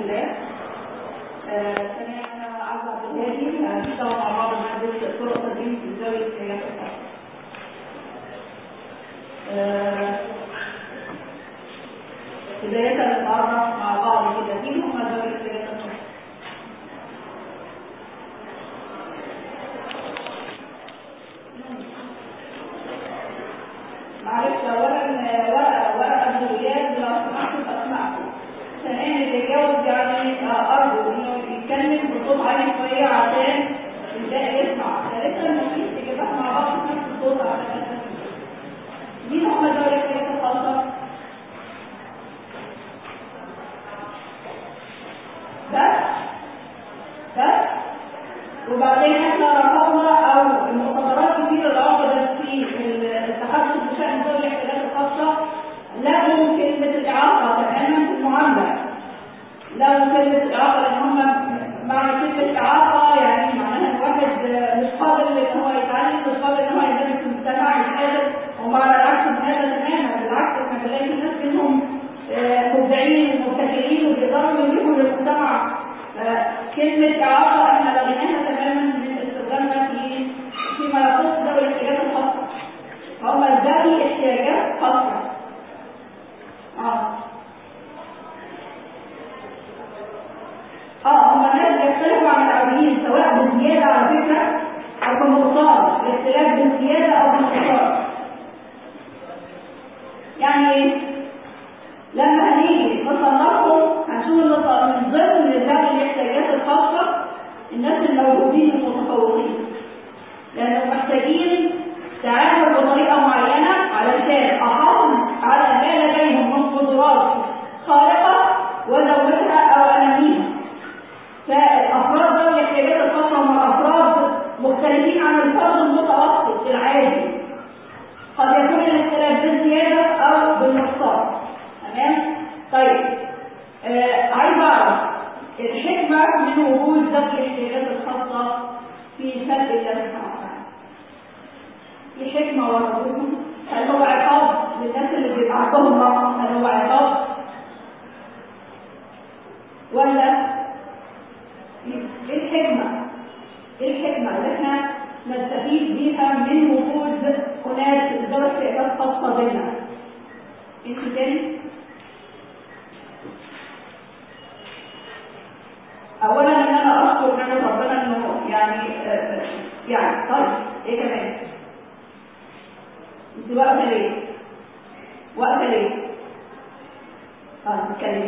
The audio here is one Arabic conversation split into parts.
الله. سمعنا عبد الهادي سوا مع بعض مادة طرق تدريس ذوي الاحتياجات الخاصة. بداية نتعرف مع بعض كده مين هم ذوي الاحتياجات الخاصة. معلش اولا ورقه الجويات لو سمحتوا اسمعكم. ثانيا اللي يجاوب يعني ارجو انه يتكلم بصوت عالي شويه عشان الباقي يسمع. ثالثا مفيش اجابات مع بعض في نفس الصوت عشان مين هم ذوي الاحتياجات الخاصه؟ بس وبعدين احنا رفضنا او المؤتمرات كتير اللي عقدت في التحدث بشأن ذوي الاحتياجات الخاصة لغوا كلمة الإعاقة تماما في المعاملة. لغوا كلمة الإعاقة لأن هم معنى كلمة إعاقة يعني معناها الواحد مش قادر إن هو يتعلم، مش قادر إن هو يندمج في المجتمع، مش قادر. ومع العكس من هذا تماما، بالعكس احنا بنلاقي ناس منهم مبدعين ومبتكرين وبيقدروا ينجحوا للمجتمع. كلمة إعاقة احنا لغيناها تماما من استخدامها فيما يخص ذوي الاحتياجات الخاصة. هم ذوي احتياجات خاصة. هم الناس بيختلفوا عن العاديين سواء بزيادة على فكرة أو بنقصان، الاختلاف بالزيادة أو بالنقصان. يعني لما هنيجي نصنفهم هنشوف من ضمن ذوي الاحتياجات الخاصة الناس الموجودين المتفوقين، لأنهم محتاجين تعامل بطريقة معينة علشان أحافظ على ما لديهم من قدرات خارقة وزودها أو أنميها. فالأفراد ذوي الاحتياجات الخاصة هم أفراد مختلفين عن الفرد المتوسط العادي. قد يكون الاختلاف بالزيادة أو بالنقصان. تمام؟ طيب عايز أعرف الحكمة من وجود ذوي الاحتياجات الخاصة في خلق الله سبحانه وتعالى. في حكمة وراء. هل هو عقاب للناس اللي بيبقى عندهم نقص؟ هل هو عقاب؟ ولا ايه الحكمة؟ ايه الحكمة اللي احنا نستفيد بيها من وجود هناك ذوي احتياجات خاصة بينا؟ انت تاني؟ اولا ان انا اشكر نعمة ربنا انه يعني طيب ايه كمان؟ انت واقفه ليه؟ نتكلم.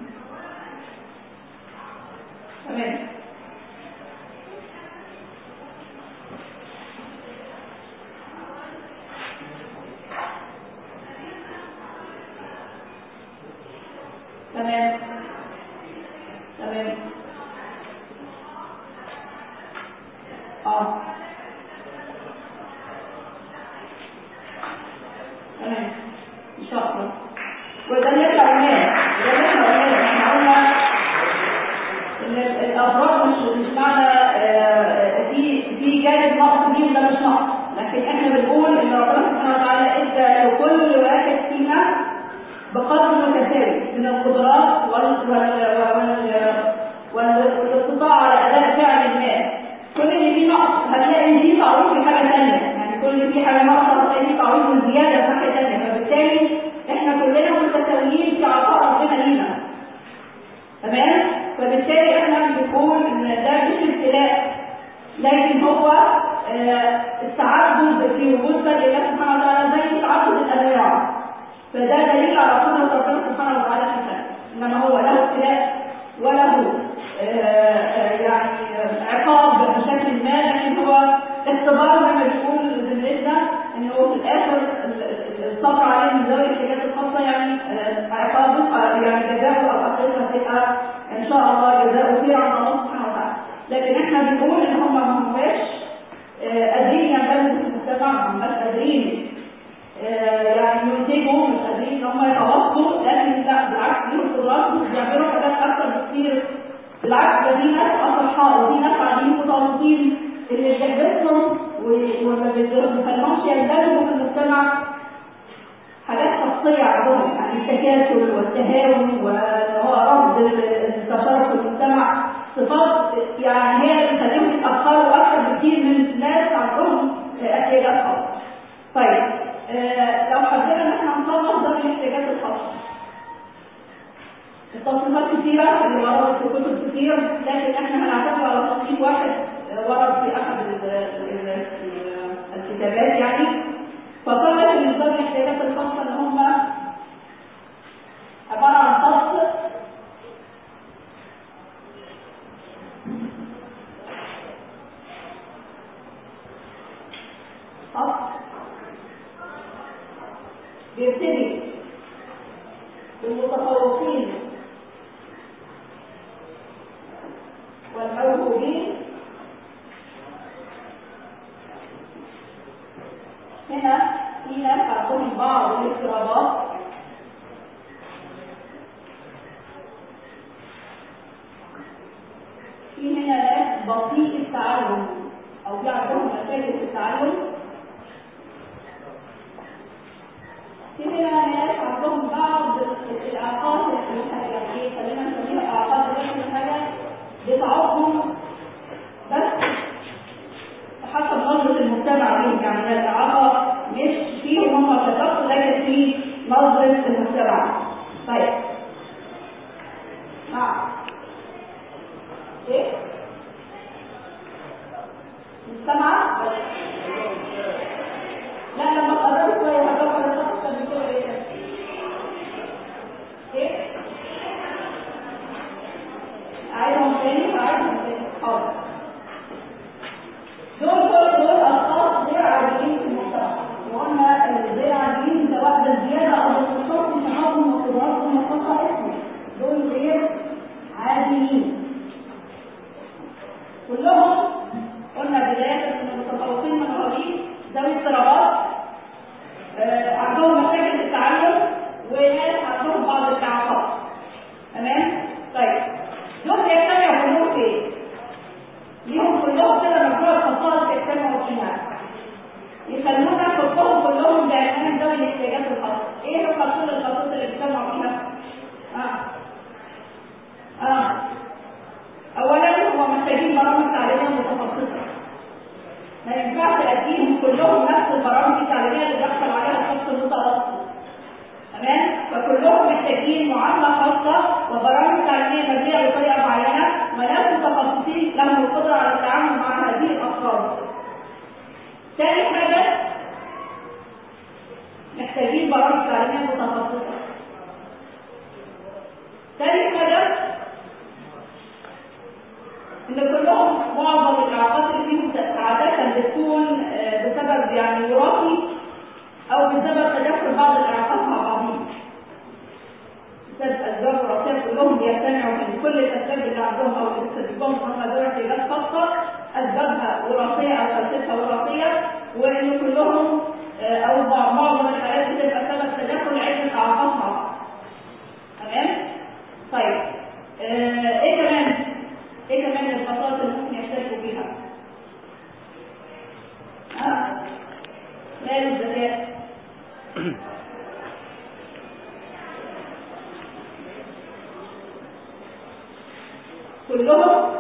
تمام. تمام. تمام ان شاء الله. وده اللي احنا قلناه احنا قلنا ان الافراد مش معنى في جانب نقص مين ده مش نقص، لكن احنا بنقول ان ربنا سبحانه وتعالى ادى لكل واحد فينا بقدر متساوي من القدرات والاستطاعه على اداء فعل ما. كل اللي فيه نقص هتلاقي فيه تعويض في حاجه ثانيه، يعني كل اللي فيه حاجه ناقصه هتلاقي فيه تعويض من زياده في حاجه ثانيه، فبالتالي احنا كلنا متساويين في عطاء ربنا لينا. تمام؟ فبالتالي احنا بنقول ان ده مش ابتلاء، لكن هو التعدد في وجود خلق الله سبحانه وتعالى زي تعدد الانواع. فده دليل على قدرة ربنا سبحانه وتعالى في الخلق، انما هو له ابتلاء وله يعني عقاب بشكل ما، لكن هو اختبار زي ما بيقول زميلتنا ان هو في الاخر الصبر عليه من ذوي الاحتياجات الخاصه يعني عقابه يعني جزاؤه او اخرته هتبقى ان شاء الله جزاؤه خير عند الله سبحانه وتعالى. لكن احنا بنقول ان هم ما هماش قادرين يندمجوا في المجتمع، ما هماش قادرين يعني ينتجوا، مش قادرين ان هم يتواصلوا، لكن لا بالعكس ليهم قدرات بيعملوا حاجات اكثر بكثير. بالعكس ده في ناس اصحاء وفي ناس قاعدين متواصلين اللي بيحبسهم وما بيخليهمش يندمجوا في المجتمع حاجات شخصيه عندهم، يعني التكاسل والتهاون وهو رفض التشارك التصنيفات كثيرة اللي وردت في كتب كتير، لكن احنا هنعتمد على تصنيف واحد ورد في أحد الكتابات يعني. فقال ان نظام الاحتياجات الخاصة ان هم عبارة عن فصل بيبتدي بالمتفوقين والموهوبين. هنا في ناس عندهم بعض الاضطرابات في هنا ناس بطيء التعلم او في عندهم مشاكل في التعلم. في هنا ناس عندهم بعض الاعاقات يعني خلينا نسميها اعاقات الحاجه بتعوقهم بس حسب نظرة المجتمع ليهم، يعني الاعاقه مش فيهم هم كشخص لكن في نظرة المجتمع. طيب ايه السمع؟ لا لما قررت شويه هدور الشخص كان بيقول ايه عايزهم تاني حاضر. دول اشخاص غير عاديين في المجتمع، وقلنا اللي غير عاديين سواء بالزياده او بالنقصان في شعارهم وقدراتهم وخصائصهم، دول غير عاديين كلهم. قلنا بدايه من المتفوقين من الرهيب ذوي اضطرابات عندهم مشاكل في التعلم وناس عندهم بعض الاعاقات. تمام؟ طيب دول بيجتمعوا كلهم فين؟ ليهم كلهم كده مجموعه خصائص يجتمعوا فيها يخلونا نحطهم كلهم بعنوان ذوي الاحتياجات الخاصه. ايه الخصائص اللي بيجتمعوا فيها؟ اولا هم محتاجين برامج تعليميه متخصصه، ما ينفعش اديهم كلهم نفس البرامج التعليميه اللي بيحصل عليها الشخص المتوسط. تمام؟ فكلهم محتاجين معامله خاصه وبرامج تعليميه مبنيه بطريقه معينه وناس متخصصين لهم القدره على التعامل مع هذه الافراد. ثاني حاجه محتاجين برامج تعليميه متخصصه. ثالث حاجه ان كلهم معظم الاعاقات اللي فيهم عاده بتكون بسبب يعني وراثي او بسبب تدخل بعض الاعاقات مع بعضهم. بسبب اسباب وراثيه كلهم بيجتمعوا من كل الاسباب اللي عندهم او اللي بتسببهم هم ذوي احتياجات خاصه اسبابها وراثيه او خلفيتها وراثيه، وان كلهم او معظم الحالات بتبقى سبب تدخل عده اعاقات مع بعض. تمام؟ طيب ايه كمان الخصائص اللي ممكن يشتركوا بيها؟ مال الذكاء كلهم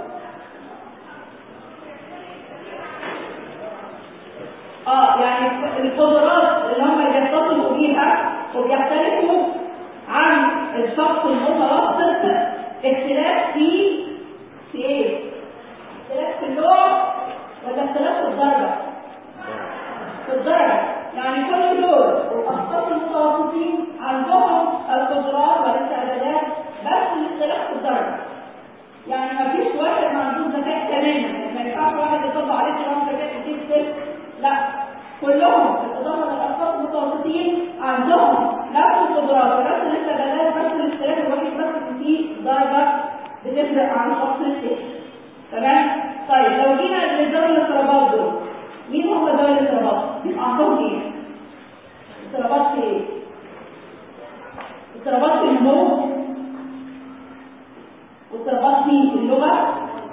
يعني القدرات اللي هم بيتصلوا بيها وبيختلفوا عن الشخص المتوسط اختلاف في ايه؟ اختلاف في النوع ولا اختلاف في الدرجه؟ في الدرجه، يعني كل دول الاشخاص المتوسطين عندهم القدرات والاستعدادات بس الاختلاف في الدرجه. يعني ما فيش واحد ما عندوش ذكاء تماما، ما ينفعش واحد يطبق عليه نظام ذكاء كتير صفر، لا كلهم بالاضافه للاشخاص المتوسطين عندهم نفس القدرات ونفس الاستعدادات، بس الاختلاف الوحيد بس في درجه بتفرق عن شخص الثاني. تمام؟ طيب لو جينا لذوي الاضطرابات دول، مين هم ذوي الاضطرابات؟ بيبقى عندهم ايه؟ اضطرابات في ايه؟ اضطرابات في النمو، واضطرابات في اللغه،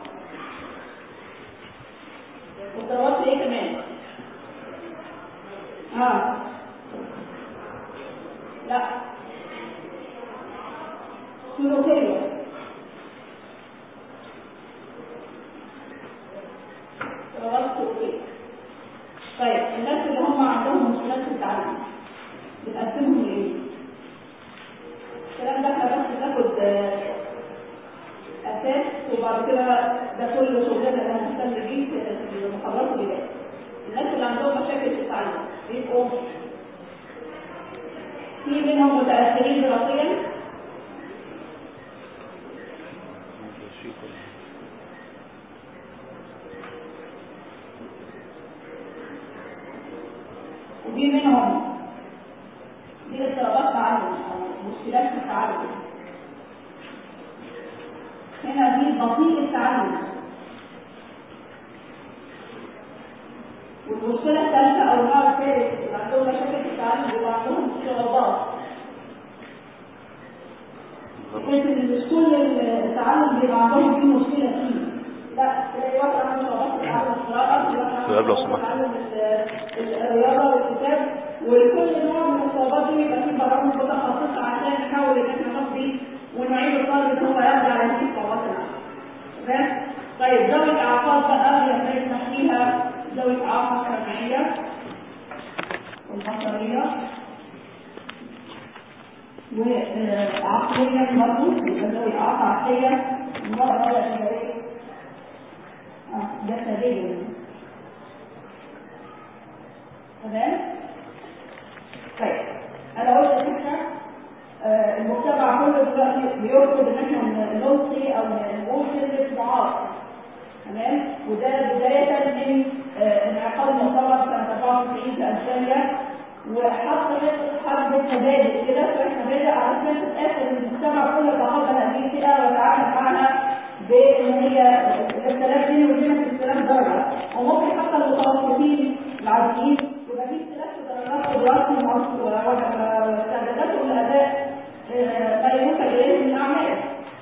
واضطرابات في ايه كمان؟ لا سلوكيه. طيب الناس اللي هم عندهم مشكلات في التعلم بنقسمهم لايه؟ الكلام ده احنا بس ناخد متأخرين دراسيا. وفي منهم دي اضطرابات تعلم او مشكلات في التعلم. هنا دي بطيء التعلم. والمشكلة الثالثة أو النوع الثالث اللي عندهم مشاكل في التعلم بيبقى عندهم اضطرابات. مش كل التعلم بيبقى عندهم فيه مشكلة فيه. لا، تلاقي واحد عنده اضطرابات في تعلم القراءة، تعلم الرياضة والكتاب، ولكل نوع من الاضطرابات دي بيبقى فيه برامج متخصصة عشان نحاول إن احنا نقضي ونعيد الطالب إن هو يرجع على هذه الاضطرابات. تمام؟ طيب ذوي الإعاقات بقى يسمح فيها ذوي الإعاقة السمعية والبصرية وعقلية برضه، ذوي الإعاقة عقلية المرأة جسدية. تمام؟ طيب أنا قلت فكرة المجتمع كله دلوقتي بيرفض ان احنا نلقي او نقول كلمة معاق. تمام؟ وده بداية من انعقاد مؤتمر سنة 94 في ألمانيا، وحط حرب مبادئ كده، مبادئ علشان تتأكد ان المجتمع كله تقبل هذه الفئة وتعامل معها بان هي الاختلاف بينه وبين اختلاف درجة، وممكن حتى المتوسطين العاديين يبقى في اختلاف في درجات قدراتهم واستعداداتهم لأداء ما يمكن إليه من الأعمال.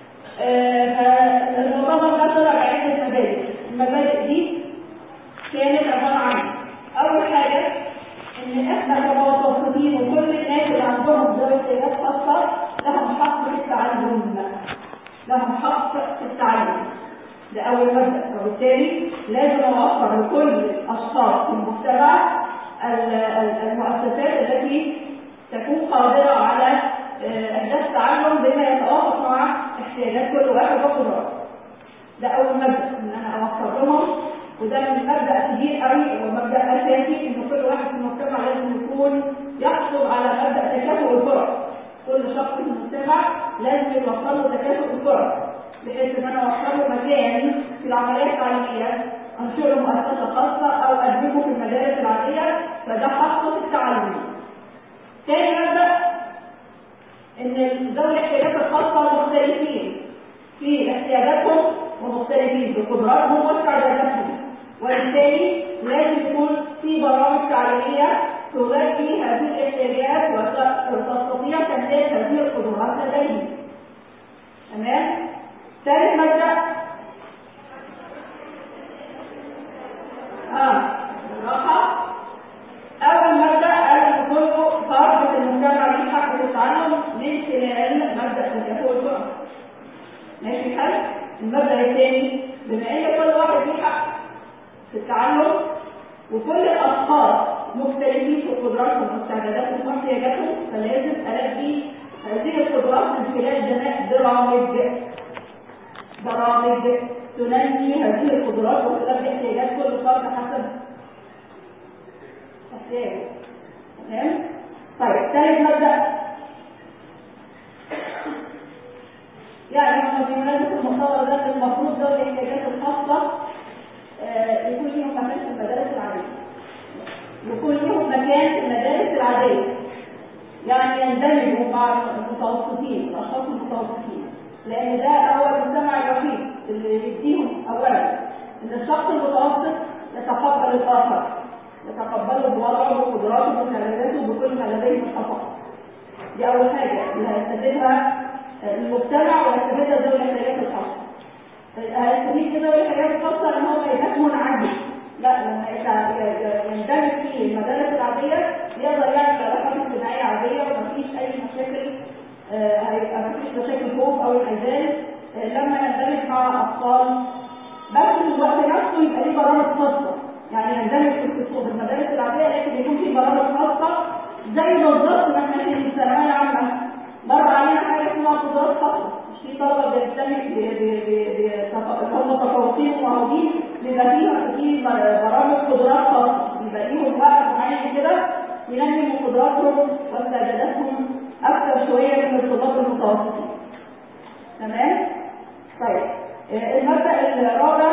فالمؤتمر ده طلع بعدة مبادئ. المبادئ دي كانت عبارة عن أول حاجة إن إحنا كمتوسطين وكل الناس اللي عندهم ذوي احتياجات خاصة لهم حق في التعلم. لهم حق في التعلم. ده أول مبدأ، وبالتالي لازم نوفر لكل الأشخاص في المجتمع المؤسسات التي تكون قادرة على إحداث تعلم بما يتوافق مع احتياجات كل واحد وقدراته. ده أول مبدأ، إن أنا أوفر لهم، وده من مبدأ كبير قوي ومبدأ أساسي، إن كل واحد في المجتمع لازم يكون يحصل على مبدأ تكافؤ الفرص. كل شخص في المجتمع لازم يوفر له تكافؤ الفرص، بحيث إن أنا أوفر له مكان في العملية التعليمية، أنشئ له مؤسسة خاصة أو أدمجه في المدارس العادية، فده حقه في التعلم. ثاني مبدأ إن ذوي الاحتياجات الخاصة مختلفين في احتياجاتهم ومختلفين في قدراتهم واستعداداتهم، وبالتالي لازم يكون في برامج تعليمية تغذي هذه الاحتياجات وتستطيع تنمية هذه القدرات لديهم. تمام؟ ثالث مبدأ الراحة. أول مبدأ أن كل فرد في المجتمع له حق في التعلم من خلال مبدأ تكافؤ الفرص. ماشي الحل؟ المبدأ الثاني، بما أن كل واحد له حق في التعلم وكل الأشخاص مختلفين في قدراتهم واستعداداتهم واحتياجاتهم، فلازم ألاقي هذه القدرات من خلال بناء برامج تنمي هذه القدرات وتلبي احتياجات كل فرد حسب احتياجه. تمام؟ طيب ثالث مبدأ، يعني هم في مناسبة المحتوى ده المفروض ذوي الاحتياجات الخاصة يكون لهم مكان في المدارس العادية. يكون لهم مكان في المدارس العادية، يعني يندمجوا مع المتوسطين، الأشخاص المتوسطين، لأن ده هو المجتمع الوحيد اللي يديهم أولا إن الشخص المتوسط يتقبل الآخر، يتقبله بوضعه وقدراته ومساعداته بكل ما لديه من خطأ. دي أول حاجة اللي هيستفيدها المجتمع ويستفيدها ذوي الاحتياجات الخاصة. هيستفيد كده ذوي الاحتياجات الخاصة إن هو ما يبقاش منعزل، لا، لما يندمج في المدارس العادية يقدر يعمل علاقات اجتماعية عادية ومفيش أي مشاكل، هيبقى مفيش مشاكل خوف أو الحزان لما يندمج مع أطفال، بس في الوقت نفسه يبقى ليه برامج خاصة. يعني يندمج في المدارس العادية لكن يكون في برامج خاصة زي بالظبط ما احنا في الثانوية العامة مر علينا حاجة اسمها قدرات خاصة. مش في طلبة بيندمج هم متفوقين ومعروفين، بيبقى في برامج قدرات خاصة، بيبقى ليهم وقت معين كده ينموا قدراتهم واستعداداتهم اكثر شويه من الطلاب المتوسطين. تمام؟ طيب المبدأ الرابع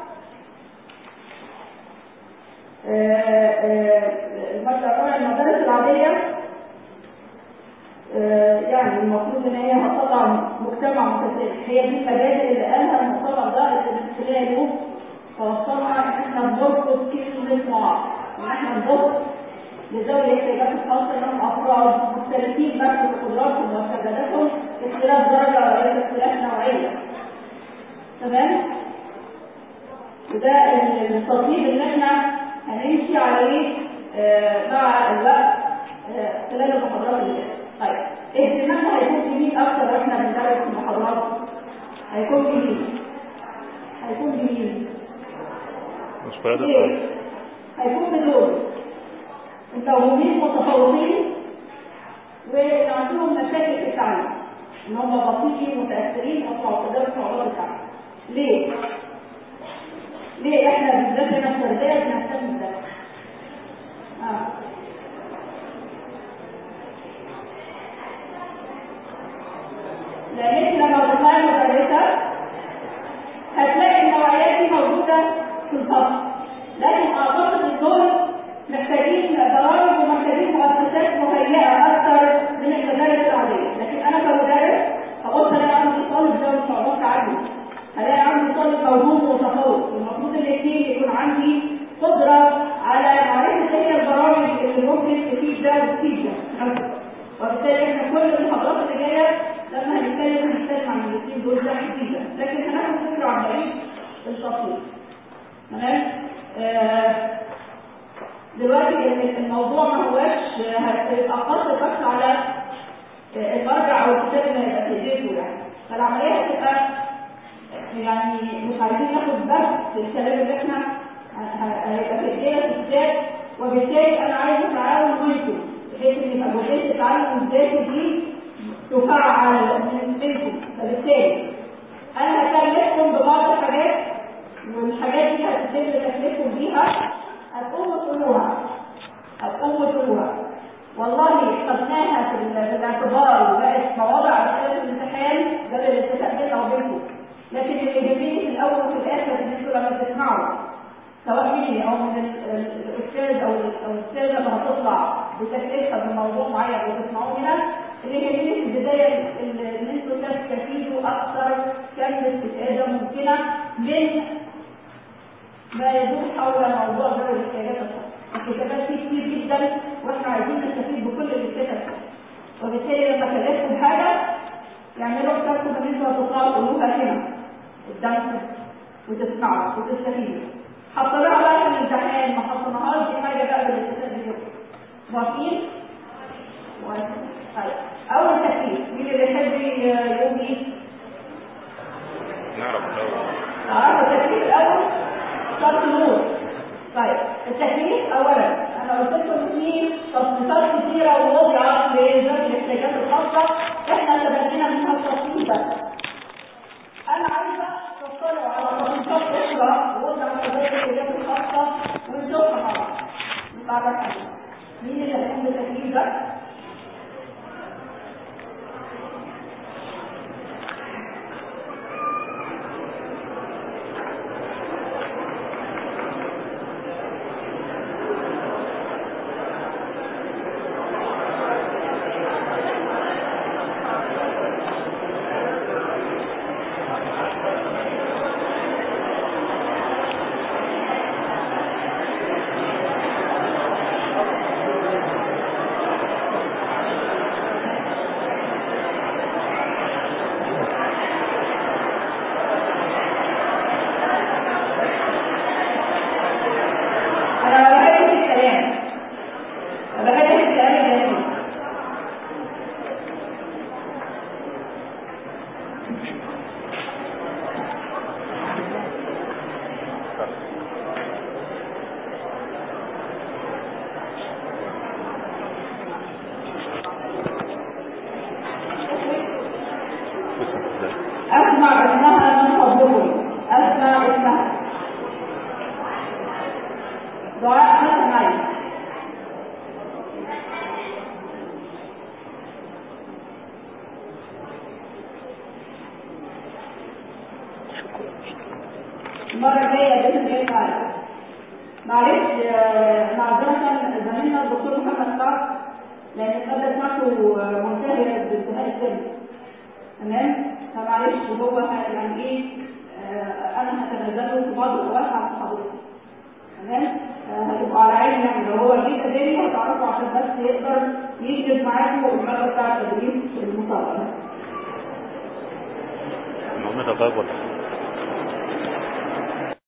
المدارس العادية يعني المفروض ان هي هتطلع مجتمع متساوي. هي دي المبادئ اللي قالها المؤتمر ده اللي من خلاله توصلنا ان احنا بنرفض كلمة معاق، ان احنا نبص لذوي الاحتياجات الخاصة انهم افراد مختلفين بس في قدراتهم واستعداداتهم، اختلاف درجة وليس اختلاف نوعية. تمام؟ وده التطبيق اللي احنا هنمشي عليه مع الوقت خلال المحاضرات اللي جايه. طيب اهتمامنا هيكون في مين اكتر واحنا بندرس المحاضرات؟ هيكون في مين؟ مش فاهم. هيكون في دول متوهمين متفوقين وعندهم مشاكل في التعليم، ان هم بطيئين متاثرين ومعتدلين في صعوبات التعليم. ليه احنا بالذات هنا في التربيه بنهتم بده؟ لانك لما تطلعي مدرسه هتلاقي النوعيات دي موجوده في الفصل، لكن اعتقد ان دول محتاجين برامج ومحتاجين مؤسسات مهيئه اكثر من المدارس العاديه. لكن انا كمدرس هبص الاقي عندي طالب ذوي صعوبات تعلم، هلاقي عندي طالب موهوب ومتفوق. المفروض الاثنين يكون عندي قدره على معرفه ايه البرامج اللي ممكن تفيد ده وتفيد ده. وبالتالي احنا كل المحاضرات اللي جايه لما هنتكلم عن الاثنين دول ده جديده، لكن هناخد فكره عن بعيد التفصيل. تمام؟ دلوقتي الموضوع ما هواش هيبقى قصر بس على المرجع او الكتاب اللي هيبقى في ايديكم يعني. فالعمليه هتبقى يعني مش عايزين ناخد بس الكلام اللي احنا هيبقى في ايدينا في الكتاب، وبالتالي انا عايز اتعاون معاكم بحيث ان يبقى جزئيه التعلم الذاتي دي تفعل منكم. فبالتالي انا هكلفكم ببعض الحاجات، والحاجات دي هتتم تكلفكم بيها، هتقوموا تقولوها. والله خدناها في الاعتبار وبقت مواضع اسئله الامتحان ده الاتفاق بيننا وبينكم، لكن اللي يهمني في الاول وفي الاخر ان انتوا لما بتسمعوا سواء مني او من الاستاذ او الاستاذه اللي هتطلع بتكلفها بموضوع معين وتسمعوه هنا، اللي يهمني في البدايه ان انتوا تستفيدوا اكثر كم استفاده ممكنه من ما يدور حول موضوع ذوي الاحتياجات الخاصه. الكتابات فيه كتير جدا واحنا عايزين نستفيد بكل الكتاب، وبالتالي لما كلفتكم حاجه يعملوا حسابكم ان انتوا هتطلعوا تقولوها هنا قدامكم وتسمعوا وتستفيدوا. حطيناها بقى في الامتحان ما حطيناهاش، دي حاجه بقى بالاستفاده دي. موافقين؟ طيب اول تكليف مين اللي يحب يقول ايه؟ نعرف التكليف الاول. شرط النور. طيب التكليف اولا انا قلت لكم في تصنيفات كثيره ووضعت لذوي الاحتياجات الخاصه، احنا تبنينا منها التصنيف بس. انا عايزه تطلعوا على تصنيفات اخرى وضعت لذوي الاحتياجات الخاصه ونشوفها مع بعض. نتعرف عليها. مين اللي هيقوم بالتكليف ده؟ المرة الجاية بإذن الله تعالى. معلش معذرة زميلنا الدكتور محمد سعد لأن القبلة بتاعته منتهية بانتهاء السن. تمام؟ فمعلش هو يعني إيه أنا هتنزله في بعض الأوقات عن حضرتك. تمام؟ هتبقوا على عيني يعني لو هو جه تاني هتعرفوا عشان بس يقدر يكتب معاكم المرة بتاع التدريب المسابقة. المهم ده طيب ولا